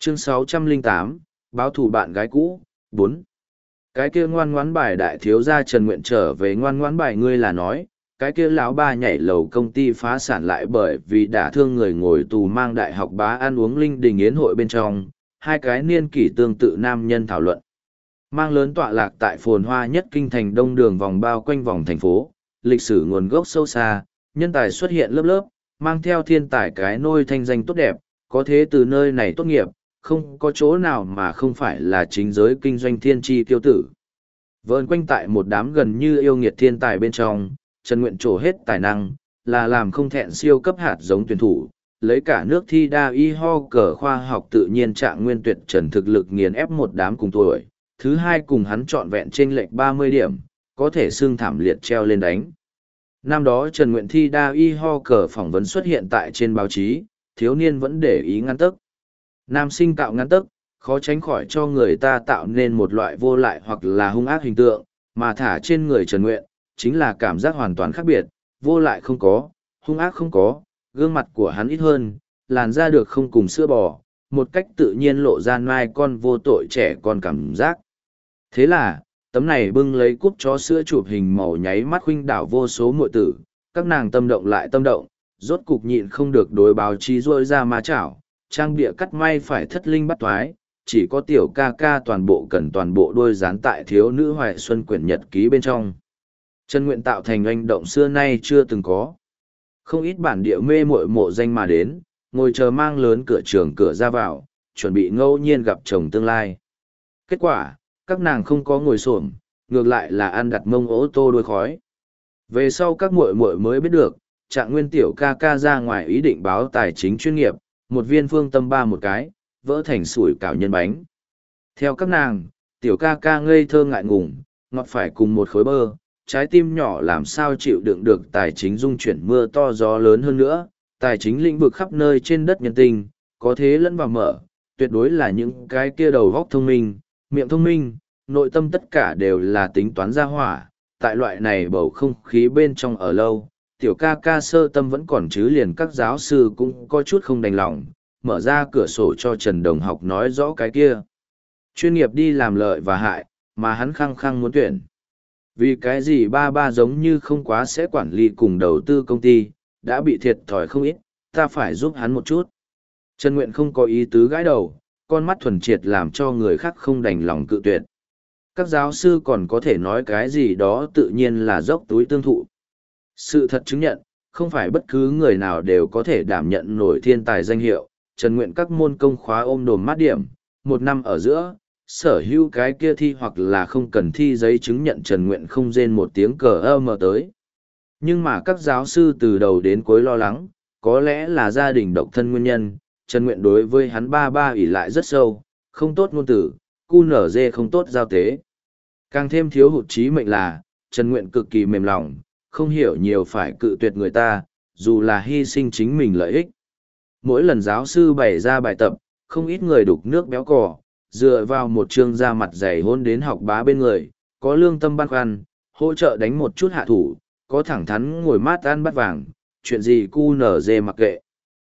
Chương 608, báo thù bạn gái cũ, 4. Cái kia ngoan ngoãn bài đại thiếu gia Trần Nguyện trở về ngoan ngoãn bài ngươi là nói, cái kia lão ba nhảy lầu công ty phá sản lại bởi vì đả thương người ngồi tù mang đại học bá ăn uống linh đình yến hội bên trong, hai cái niên kỷ tương tự nam nhân thảo luận. Mang lớn tọa lạc tại phồn hoa nhất kinh thành đông đường vòng bao quanh vòng thành phố, lịch sử nguồn gốc sâu xa, nhân tài xuất hiện lớp lớp, mang theo thiên tài cái nôi thanh danh tốt đẹp, có thế từ nơi này tốt nghiệp, không có chỗ nào mà không phải là chính giới kinh doanh thiên tri tiêu tử. Vờn quanh tại một đám gần như yêu nghiệt thiên tài bên trong, Trần Nguyện trổ hết tài năng, là làm không thẹn siêu cấp hạt giống tuyển thủ, lấy cả nước thi đa y ho cờ khoa học tự nhiên trạng nguyên tuyệt trần thực lực nghiền ép một đám cùng tuổi, thứ hai cùng hắn trọn vẹn trên lệch 30 điểm, có thể xương thảm liệt treo lên đánh. Năm đó Trần Nguyện thi đa y ho cờ phỏng vấn xuất hiện tại trên báo chí, thiếu niên vẫn để ý ngăn tấc. Nam sinh cạo ngăn tấc, khó tránh khỏi cho người ta tạo nên một loại vô lại hoặc là hung ác hình tượng, mà thả trên người Trần Nguyện, chính là cảm giác hoàn toàn khác biệt, vô lại không có, hung ác không có, gương mặt của hắn ít hơn, làn da được không cùng sữa bò, một cách tự nhiên lộ ra nai con vô tội trẻ con cảm giác. Thế là, tấm này bưng lấy cúp chó sữa chụp hình màu nháy mắt khuynh đảo vô số muội tử, các nàng tâm động lại tâm động, rốt cục nhịn không được đối báo chí rôi ra ma chảo, trang bịa cắt may phải thất linh bắt thoái, chỉ có tiểu ca ca toàn bộ cần toàn bộ đôi dán tại thiếu nữ hoài xuân quyển nhật ký bên trong. Trần Nguyện tạo thành oanh động xưa nay chưa từng có. Không ít bản địa mê muội mộ danh mà đến, ngồi chờ mang lớn cửa trường cửa ra vào, chuẩn bị ngẫu nhiên gặp chồng tương lai. Kết quả, các nàng không có ngồi xổm, ngược lại là ăn đặt mông ô tô đuôi khói. Về sau các muội muội mới biết được, Trạng Nguyên tiểu ca ca ra ngoài ý định báo tài chính chuyên nghiệp, một viên phương tâm ba một cái, vỡ thành sủi cảo nhân bánh. Theo các nàng, tiểu ca ca ngây thơ ngại ngùng, ngọt phải cùng một khối bơ, trái tim nhỏ làm sao chịu đựng được tài chính dung chuyển mưa to gió lớn hơn nữa, tài chính lĩnh vực khắp nơi trên đất nhân tình, có thế lẫn vào mở, tuyệt đối là những cái kia đầu góc thông minh, miệng thông minh, nội tâm tất cả đều là tính toán ra hỏa, tại loại này bầu không khí bên trong ở lâu, tiểu ca ca sơ tâm vẫn còn chứ liền các giáo sư cũng có chút không đành lòng, mở ra cửa sổ cho Trần Đồng học nói rõ cái kia. Chuyên nghiệp đi làm lợi và hại, mà hắn khăng khăng muốn tuyển. Vì cái gì ba ba giống như không quá sẽ quản lý cùng đầu tư công ty, đã bị thiệt thòi không ít, ta phải giúp hắn một chút. Trần Nguyện không có ý tứ gãi đầu, con mắt thuần triệt làm cho người khác không đành lòng cự tuyệt. Các giáo sư còn có thể nói cái gì đó tự nhiên là dốc túi tương thụ. Sự thật chứng nhận, không phải bất cứ người nào đều có thể đảm nhận nổi thiên tài danh hiệu. Trần Nguyện các môn công khóa ôm đồm mát điểm, một năm ở giữa, sở hữu cái kia thi hoặc là không cần thi giấy chứng nhận Trần Nguyện không rên một tiếng cờ âm tới. Nhưng mà các giáo sư từ đầu đến cuối lo lắng, có lẽ là gia đình độc thân nguyên nhân, Trần Nguyện đối với hắn ba ba ỷ lại rất sâu, không tốt ngôn tử, cu nở dê không tốt giao tế. Càng thêm thiếu hụt trí mệnh là, Trần Nguyện cực kỳ mềm lòng, không hiểu nhiều phải cự tuyệt người ta, dù là hy sinh chính mình lợi ích. Mỗi lần giáo sư bày ra bài tập, không ít người đục nước béo cò, dựa vào một chương da mặt dày hôn đến học bá bên người, có lương tâm băn khoăn, hỗ trợ đánh một chút hạ thủ, có thẳng thắn ngồi mát ăn bát vàng, chuyện gì cu nở dê mặc kệ.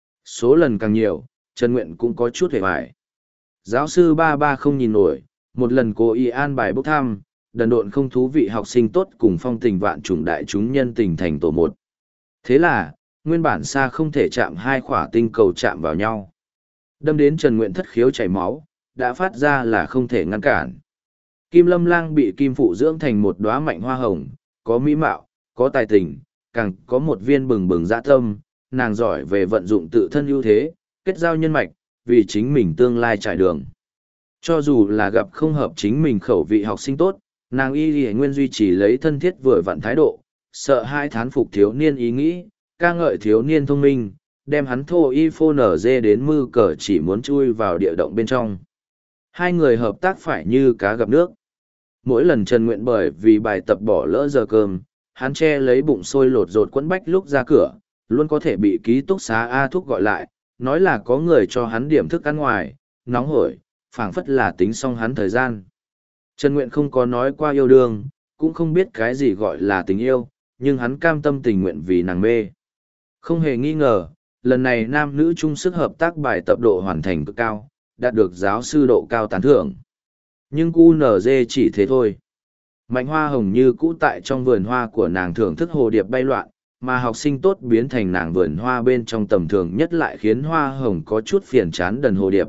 Số lần càng nhiều, Trần Nguyện cũng có chút hề hoài. Giáo sư ba ba không nhìn nổi, một lần cố ý an bài bốc thăm, đần độn không thú vị học sinh tốt cùng phong tình vạn chủng đại chúng nhân tình thành tổ một. Thế là, nguyên bản xa không thể chạm hai khỏa tinh cầu chạm vào nhau. Đâm đến Trần Nguyện thất khiếu chảy máu, đã phát ra là không thể ngăn cản. Kim Lâm Lang bị Kim Phụ dưỡng thành một đóa mạnh hoa hồng, có mỹ mạo, có tài tình, càng có một viên bừng bừng dã tâm, nàng giỏi về vận dụng tự thân ưu thế, kết giao nhân mạch, vì chính mình tương lai trải đường. Cho dù là gặp không hợp chính mình khẩu vị học sinh tốt, nàng y nguyên duy trì lấy thân thiết vừa vặn thái độ, sợ hai thán phục thiếu niên ý nghĩ, ca ngợi thiếu niên thông minh, đem hắn thô y phô nở dê đến mư cờ chỉ muốn chui vào địa động bên trong. Hai người hợp tác phải như cá gặp nước. Mỗi lần Trần Nguyện bởi vì bài tập bỏ lỡ giờ cơm, hắn che lấy bụng sôi lột rột quẫn bách lúc ra cửa, luôn có thể bị ký túc xá A Thúc gọi lại, nói là có người cho hắn điểm thức ăn ngoài, nóng hổi, phảng phất là tính xong hắn thời gian. Trần Nguyện không có nói qua yêu đương, cũng không biết cái gì gọi là tình yêu, nhưng hắn cam tâm tình nguyện vì nàng mê. Không hề nghi ngờ, lần này nam nữ chung sức hợp tác bài tập độ hoàn thành cực cao, đạt được giáo sư độ cao tán thưởng. Nhưng QNZ chỉ thế thôi. Mạnh hoa hồng như cũ tại trong vườn hoa của nàng thưởng thức hồ điệp bay loạn, mà học sinh tốt biến thành nàng vườn hoa bên trong tầm thường nhất lại khiến hoa hồng có chút phiền chán đần hồ điệp.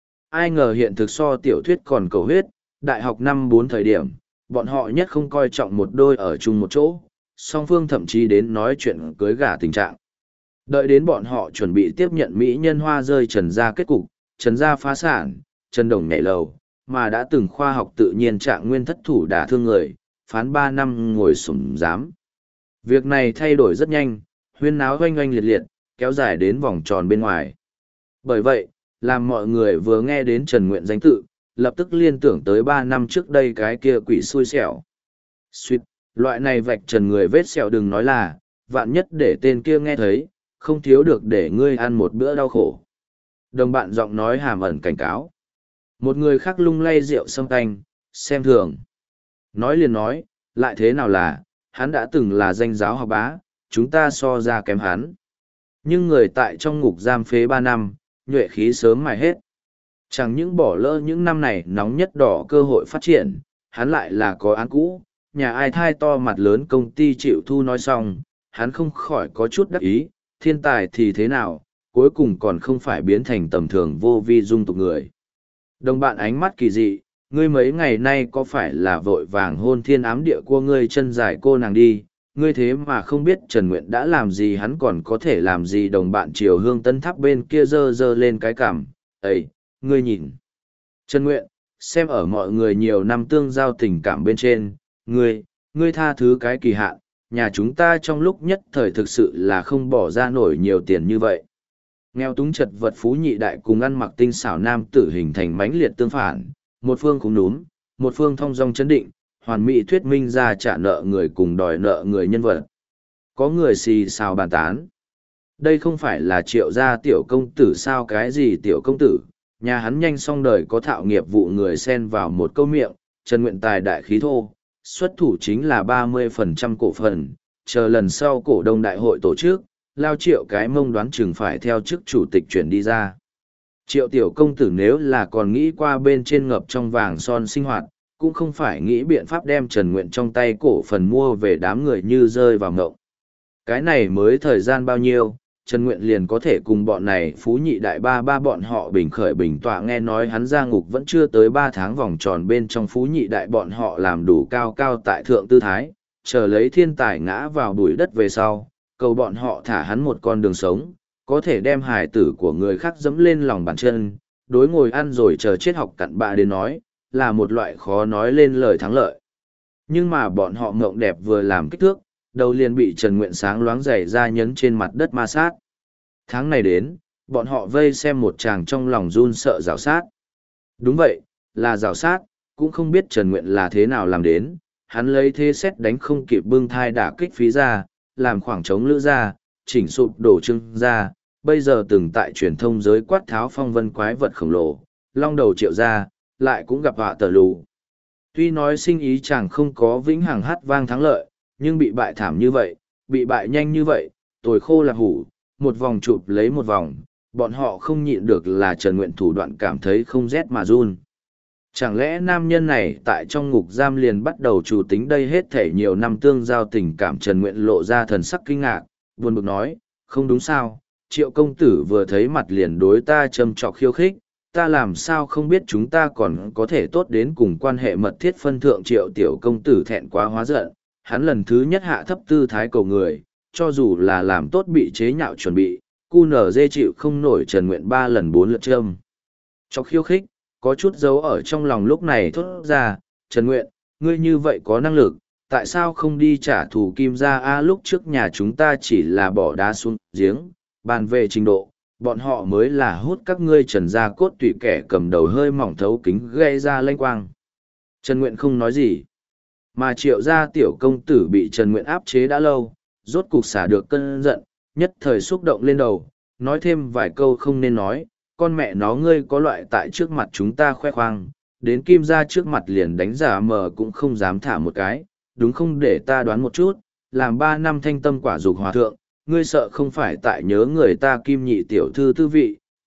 Ai ngờ hiện thực so tiểu thuyết còn cầu huyết, đại học năm 4 thời điểm, bọn họ nhất không coi trọng một đôi ở chung một chỗ, song phương thậm chí đến nói chuyện cưới gả tình trạng. Đợi đến bọn họ chuẩn bị tiếp nhận mỹ nhân hoa rơi Trần gia kết cục, Trần gia phá sản, Trần Đồng nhảy lầu, mà đã từng khoa học tự nhiên trạng nguyên thất thủ đả thương người, phán 3 năm ngồi sủng giám. Việc này thay đổi rất nhanh, huyên náo oanh oanh liệt liệt, kéo dài đến vòng tròn bên ngoài. Bởi vậy, làm mọi người vừa nghe đến Trần Nguyện danh tự, lập tức liên tưởng tới 3 năm trước đây cái kia quỷ xui xẻo. Suýt, loại này vạch trần người vết sẹo đừng nói là, vạn nhất để tên kia nghe thấy, không thiếu được để ngươi ăn một bữa đau khổ. Đồng bạn giọng nói hàm ẩn cảnh cáo. Một người khác lung lay rượu sâm canh, xem thường. Nói liền nói, lại thế nào là, hắn đã từng là danh giáo học bá, chúng ta so ra kém hắn. Nhưng người tại trong ngục giam phế 3 năm, nhuệ khí sớm mài hết. Chẳng những bỏ lỡ những năm này nóng nhất đỏ cơ hội phát triển, hắn lại là có án cũ, nhà ai thai to mặt lớn công ty chịu thu nói xong, hắn không khỏi có chút đắc ý, thiên tài thì thế nào, cuối cùng còn không phải biến thành tầm thường vô vi dung tục người. Đồng bạn ánh mắt kỳ dị, ngươi mấy ngày nay có phải là vội vàng hôn thiên ám địa của ngươi chân dài cô nàng đi, ngươi thế mà không biết Trần Nguyện đã làm gì hắn còn có thể làm gì. Đồng bạn chiều hương tân tháp bên kia giơ giơ lên cái cằm, ấy, ngươi nhìn. Trần Nguyện, xem ở mọi người nhiều năm tương giao tình cảm bên trên, ngươi tha thứ cái kỳ hạn, nhà chúng ta trong lúc nhất thời thực sự là không bỏ ra nổi nhiều tiền như vậy. Nghèo túng chật vật phú nhị đại cùng ăn mặc tinh xảo nam tử hình thành mãnh liệt tương phản, một phương cũng núm, một phương thong dong chấn định, hoàn mỹ thuyết minh ra trả nợ người cùng đòi nợ người nhân vật. Có người xì xào bàn tán. Đây không phải là Triệu gia tiểu công tử sao, cái gì tiểu công tử, nhà hắn nhanh xong đời có thạo nghiệp vụ người xen vào một câu miệng, Trần Nguyện tài đại khí thô, xuất thủ chính là 30% cổ phần, chờ lần sau cổ đông đại hội tổ chức, lao Triệu cái mông đoán chừng phải theo chức chủ tịch chuyển đi ra. Triệu tiểu công tử nếu là còn nghĩ qua bên trên ngập trong vàng son sinh hoạt, cũng không phải nghĩ biện pháp đem Trần Nguyện trong tay cổ phần mua về đám người như rơi vào ngộng. Cái này mới thời gian bao nhiêu, Trần Nguyện liền có thể cùng bọn này phú nhị đại ba bọn họ bình khởi bình tọa. Nghe nói hắn ra ngục vẫn chưa tới 3 tháng vòng tròn bên trong phú nhị đại bọn họ làm đủ cao cao tại thượng tư thái, chờ lấy thiên tài ngã vào bụi đất về sau, cầu bọn họ thả hắn một con đường sống, có thể đem hài tử của người khác dẫm lên lòng bàn chân, đối ngồi ăn rồi chờ chết học cặn bạ đến nói, là một loại khó nói lên lời thắng lợi. Nhưng mà bọn họ mộng đẹp vừa làm kích thước, đầu liền bị Trần Nguyện sáng loáng giày ra nhấn trên mặt đất ma sát. Tháng này đến, bọn họ vây xem một chàng trong lòng run sợ rào sát. Đúng vậy, là rào sát, cũng không biết Trần Nguyện là thế nào làm đến, hắn lấy thế xét đánh không kịp bưng thai đả kích phí ra, làm khoảng trống lữ ra, chỉnh sụp đổ trưng ra, bây giờ từng tại truyền thông giới quát tháo phong vân quái vật khổng lồ, long đầu Triệu ra, lại cũng gặp họa tờ lù. Tuy nói sinh ý chàng không có vĩnh hằng hát vang thắng lợi, nhưng bị bại thảm như vậy, bị bại nhanh như vậy, tồi khô là hủ, một vòng chụp lấy một vòng, bọn họ không nhịn được là Trần Nguyện thủ đoạn cảm thấy không rét mà run. Chẳng lẽ nam nhân này tại trong ngục giam liền bắt đầu chủ tính đây hết thể nhiều năm tương giao tình cảm. Trần Nguyện lộ ra thần sắc kinh ngạc, buồn bực nói, không đúng sao, Triệu công tử vừa thấy mặt liền đối ta châm trọc khiêu khích, ta làm sao không biết chúng ta còn có thể tốt đến cùng quan hệ mật thiết phân thượng. Triệu tiểu công tử thẹn quá hóa giận, hắn lần thứ nhất hạ thấp tư thái cầu người, cho dù là làm tốt bị chế nhạo chuẩn bị, QNZ chịu không nổi Trần Nguyện 3 lần 4 lượt châm chọc khiêu khích, có chút dấu ở trong lòng lúc này thốt ra, Trần Nguyện, ngươi như vậy có năng lực, tại sao không đi trả thù Kim gia a? Lúc trước nhà chúng ta chỉ là bỏ đá xuống giếng, bàn về trình độ, bọn họ mới là hút các ngươi Trần gia cốt tủy kẻ cầm đầu hơi mỏng thấu kính gây ra lanh quang. Trần Nguyện không nói gì, mà Triệu gia tiểu công tử bị Trần Nguyện áp chế đã lâu, rốt cục xả được cơn giận, nhất thời xúc động lên đầu, nói thêm vài câu không nên nói, con mẹ nó ngươi có loại tại trước mặt chúng ta khoe khoang, đến Kim gia trước mặt liền đánh giả mờ cũng không dám thả một cái, đúng không? Để ta đoán một chút, làm 3 năm thanh tâm quả dục hòa thượng, ngươi sợ không phải tại nhớ người ta Kim nhị tiểu thư tư vị,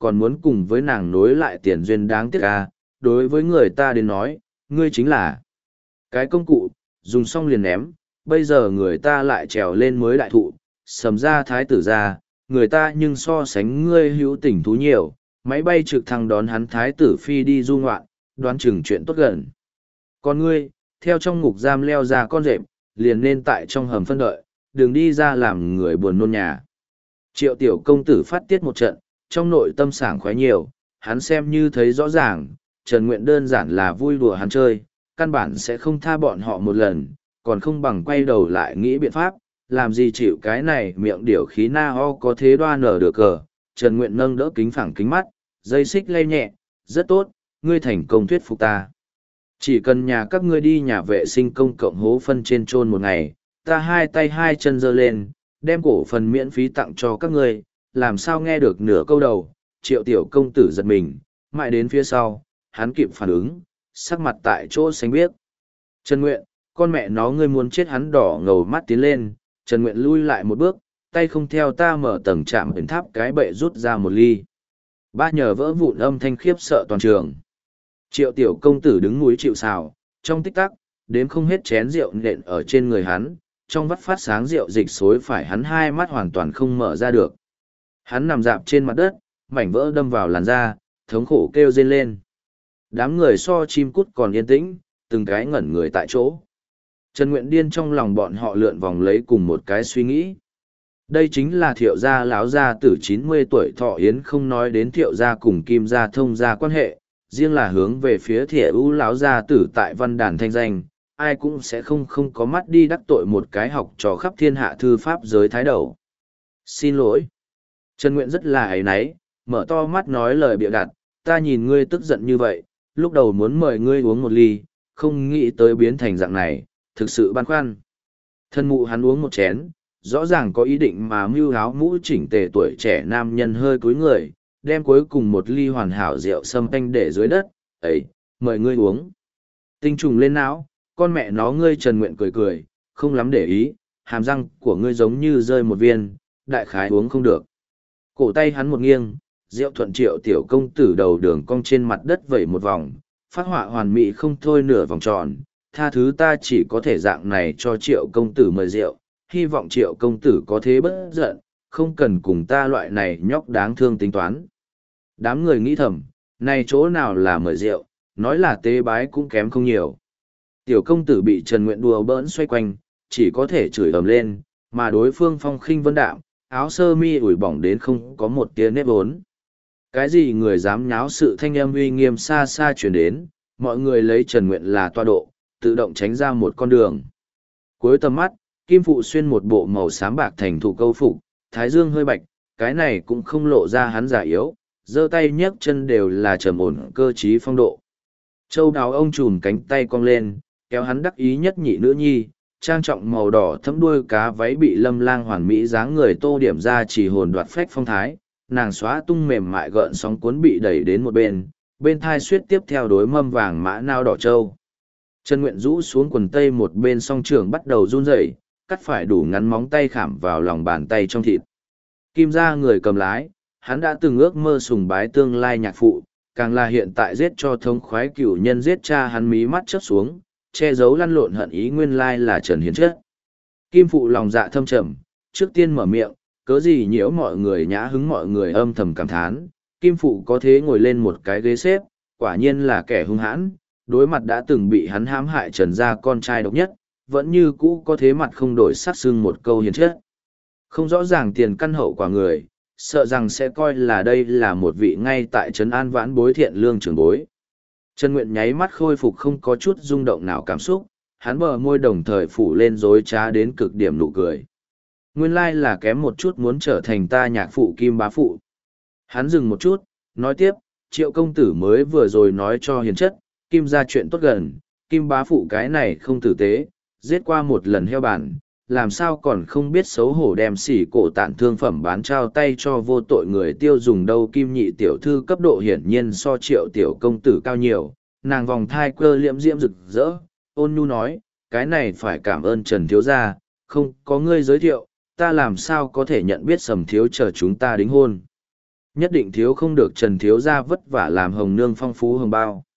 còn muốn cùng với nàng nối lại tiền duyên đáng tiếc à, đối với người ta đến nói, ngươi chính là cái công cụ, dùng xong liền ném, bây giờ người ta lại trèo lên mới đại thụ, sầm ra thái tử ra, người ta nhưng so sánh ngươi hữu tình thú nhiều, máy bay trực thăng đón hắn thái tử phi đi du ngoạn, đoán chừng chuyện tốt gần. Còn ngươi, theo trong ngục giam leo ra con rệp, liền nên tại trong hầm phân đợi, đừng đi ra làm người buồn nôn nhà. Triệu tiểu công tử phát tiết một trận, trong nội tâm sảng khoái nhiều, hắn xem như thấy rõ ràng, Trần Nguyện đơn giản là vui đùa hắn chơi, căn bản sẽ không tha bọn họ một lần, còn không bằng quay đầu lại nghĩ biện pháp, làm gì chịu cái này miệng điểu khí na ho có thế đoa nở được cờ. Trần Nguyện nâng đỡ kính phẳng kính mắt, dây xích lay nhẹ, rất tốt, ngươi thành công thuyết phục ta. Chỉ cần nhà các ngươi đi nhà vệ sinh công cộng hố phân trên chôn một ngày, ta hai tay hai chân giơ lên, đem cổ phần miễn phí tặng cho các ngươi, làm sao nghe được nửa câu đầu, Triệu tiểu công tử giật mình, mãi đến phía sau, hắn kịp phản ứng, sắc mặt tại chỗ xanh biếc. Trần Nguyện, con mẹ nó ngươi muốn chết, hắn đỏ ngầu mắt tiến lên, Trần Nguyện lui lại một bước, tay không theo ta mở tầng chạm ẩn tháp cái bệ rút ra một ly. Ba nhờ vỡ vụn âm thanh khiếp sợ toàn trường. Triệu tiểu công tử đứng núi chịu sào, trong tích tắc, đếm không hết chén rượu nện ở trên người hắn, trong vắt phát sáng rượu dịch xối phải hắn hai mắt hoàn toàn không mở ra được. Hắn nằm dạp trên mặt đất, mảnh vỡ đâm vào làn da, thống khổ kêu rên lên. Đám người so chim cút còn yên tĩnh, từng cái ngẩn người tại chỗ. Trần Nguyện điên trong lòng bọn họ lượn vòng lấy cùng một cái suy nghĩ. Đây chính là Thiệu gia láo gia tử 90 tuổi thọ yến, không nói đến Thiệu gia cùng Kim gia thông gia quan hệ, riêng là hướng về phía Thiệu ưu láo gia tử tại văn đàn thanh danh, ai cũng sẽ không có mắt đi đắc tội một cái học trò khắp thiên hạ thư pháp giới thái đầu. Xin lỗi. Trần Nguyện rất là áy náy, mở to mắt nói lời bịa đặt, ta nhìn ngươi tức giận như vậy, lúc đầu muốn mời ngươi uống một ly, không nghĩ tới biến thành dạng này, thực sự băn khoăn. Thân mụ hắn uống một chén, rõ ràng có ý định mà mưu áo mũ chỉnh tề tuổi trẻ nam nhân hơi cúi người, đem cuối cùng một ly hoàn hảo rượu sâm canh để dưới đất, ấy, mời ngươi uống. Tinh trùng lên não, con mẹ nó ngươi. Trần Nguyện cười cười, không lắm để ý, hàm răng của ngươi giống như rơi một viên, đại khái uống không được. Cổ tay hắn một nghiêng, rượu thuận Triệu tiểu công tử đầu đường cong trên mặt đất vẩy một vòng, phát họa hoàn mỹ không thôi nửa vòng tròn, tha thứ ta chỉ có thể dạng này cho Triệu công tử mời rượu, hy vọng Triệu công tử có thế bất giận, không cần cùng ta loại này nhóc đáng thương tính toán. Đám người nghĩ thầm, này chỗ nào là mời rượu, nói là tế bái cũng kém không nhiều. Tiểu công tử bị Trần Nguyện đùa bỡn xoay quanh, chỉ có thể chửi ầm lên, mà đối phương phong khinh vân đạm, áo sơ mi ủi bỏng đến không có một tia nếp vốn. Cái gì người dám nháo sự, thanh âm uy nghiêm xa xa chuyển đến, mọi người lấy Trần Nguyện là toa độ, tự động tránh ra một con đường. Cuối tầm mắt, Kim Phụ xuyên một bộ màu xám bạc thành thủ câu phục, thái dương hơi bạch, cái này cũng không lộ ra hắn già yếu, giơ tay nhấc chân đều là trầm ổn cơ trí phong độ. Châu đáo ông trùm cánh tay cong lên, kéo hắn đắc ý nhất nhị nữ nhi, trang trọng màu đỏ thấm đuôi cá váy bị lâm lang hoàn mỹ dáng người tô điểm ra chỉ hồn đoạt phách phong thái, nàng xóa tung mềm mại gợn sóng cuốn bị đẩy đến một bên thai suýt tiếp theo đối mâm vàng mã nao đỏ trâu. Trần Nguyện rũ xuống quần tây một bên, song trường bắt đầu run rẩy, cắt phải đủ ngắn móng tay khảm vào lòng bàn tay trong thịt. Kim gia người cầm lái, hắn đã từng ước mơ sùng bái tương lai nhạc phụ, càng là hiện tại giết cho thống khoái cửu nhân giết cha hắn, mí mắt chớp xuống, che giấu lăn lộn hận ý nguyên lai là Trần Hiến chết. Kim Phụ lòng dạ thâm trầm, trước tiên mở miệng, cớ gì nhiễu mọi người nhã hứng, mọi người âm thầm cảm thán. Kim Phụ có thế ngồi lên một cái ghế xếp, quả nhiên là kẻ hung hãn, đối mặt đã từng bị hắn hãm hại Trần gia con trai độc nhất, vẫn như cũ có thế mặt không đổi sắc xưng một câu hiền chất. Không rõ ràng tiền căn hậu quả người, sợ rằng sẽ coi là đây là một vị ngay tại Trấn An vãn bối thiện lương trưởng bối. Trần Nguyện nháy mắt khôi phục không có chút rung động nào cảm xúc, hắn bờ môi đồng thời phủ lên dối trá đến cực điểm nụ cười. Nguyên lai là kém một chút muốn trở thành ta nhạc phụ Kim bá phụ. Hắn dừng một chút, nói tiếp, Triệu công tử mới vừa rồi nói cho hiền chất, Kim ra chuyện tốt gần, Kim bá phụ cái này không tử tế, giết qua một lần heo bản, làm sao còn không biết xấu hổ đem xỉ cổ tản thương phẩm bán trao tay cho vô tội người tiêu dùng đâu. Kim nhị tiểu thư cấp độ hiển nhiên so Triệu tiểu công tử cao nhiều, nàng vòng thai quơ liễm diễm rực rỡ, ôn nhu nói, cái này phải cảm ơn Trần thiếu gia, không có ngươi giới thiệu, ta làm sao có thể nhận biết Sầm thiếu chờ chúng ta đính hôn. Nhất định thiếu không được Trần thiếu gia vất vả làm hồng nương phong phú hồng bao.